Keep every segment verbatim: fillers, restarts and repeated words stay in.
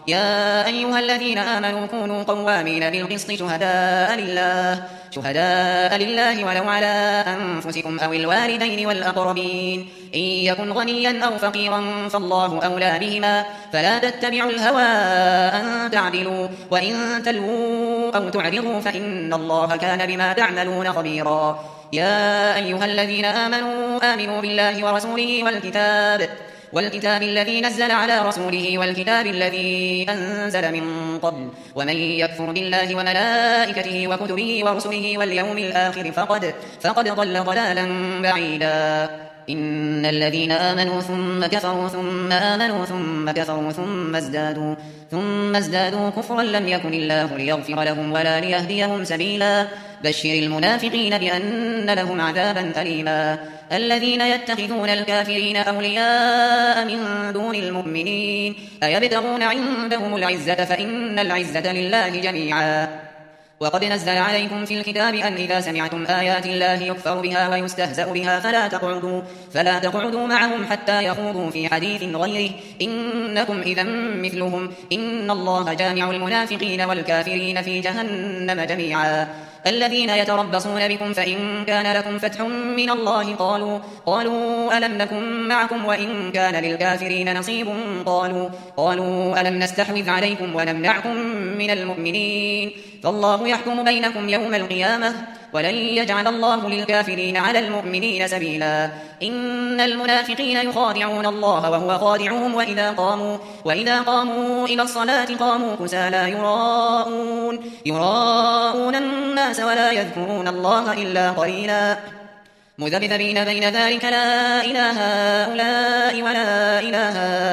يا أيها الذين آمنوا كونوا قوامين بالقسط شهداء لله شهداء لله ولو على أنفسكم أو الوالدين والأقربين إن يكن غنيا أو فقيرا فالله أولى بهما فلا تتبعوا الهوى أن تعدلوا وإن تلووا أو تعرضوا فإن الله كان بما تعملون خبيرا. يا أيها الذين آمنوا آمنوا بالله ورسوله والكتاب والكتاب الذي نزل على رسوله والكتاب الذي أنزل من قبل ومن يكفر بالله وملائكته وكتبه ورسله واليوم الآخر فقد, فقد ضل ضلالا بعيدا. إن الذين آمنوا ثم كفروا ثم آمنوا ثم كفروا ثم ازدادوا, ثم ازدادوا كفرا لم يكن الله ليغفر لهم ولا ليهديهم سبيلا. بشر المنافقين بأن لهم عذابا أليما. الذين يتخذون الكافرين أولياء من دون المؤمنين أيبتغون عندهم العزة فإن العزة لله جميعا. وقد نزل عليكم في الكتاب أن إذا سمعتم آيات الله يكفر بها ويستهزأ بها فلا تقعدوا, فلا تقعدوا معهم حتى يخوضوا في حديث غيره إنكم إذا مثلهم إن الله جامع المنافقين والكافرين في جهنم جميعا. الذين يتربصون بكم فإن كان لكم فتح من الله قالوا, قالوا ألم نكن معكم وإن كان للكافرين نصيب قالوا, قالوا ألم نستحوذ عليكم ونمنعكم من المؤمنين فالله يحكم بينكم يوم القيامة ولن يجعل الله للكافرين على المؤمنين سبيلا. إن المنافقين يخادعون الله وهو خادعهم وإذا قاموا, وإذا قاموا إلى الصلاة قاموا كسالى يراءون, يراءون الناس ولا يذكرون الله إلا قليلا مذبذبين بين ذلك لا إله هؤلاء ولا إله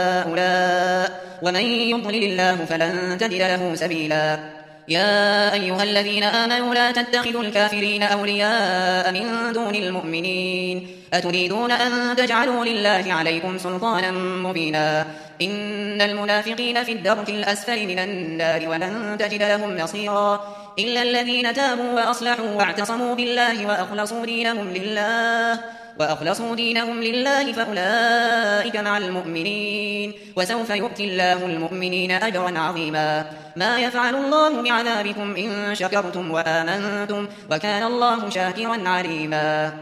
هؤلاء ومن يضلل الله فلن تجد له سبيلا. يا أيها الذين آمنوا لا تتخذوا الكافرين أولياء من دون المؤمنين أتريدون أن تجعلوا لله عليكم سلطانا مبينا. إن المنافقين في الدرك الأسفل من النار ولن تجد لهم نصيرا إلا الذين تابوا وأصلحوا واعتصموا بالله وأخلصوا دينهم لله وأخلصوا دينهم لله فأولئك مع المؤمنين وسوف يؤتي الله المؤمنين أجرا عظيما. ما يفعل الله بعذابكم إن شكرتم وآمنتم وكان الله شاكرا عليما.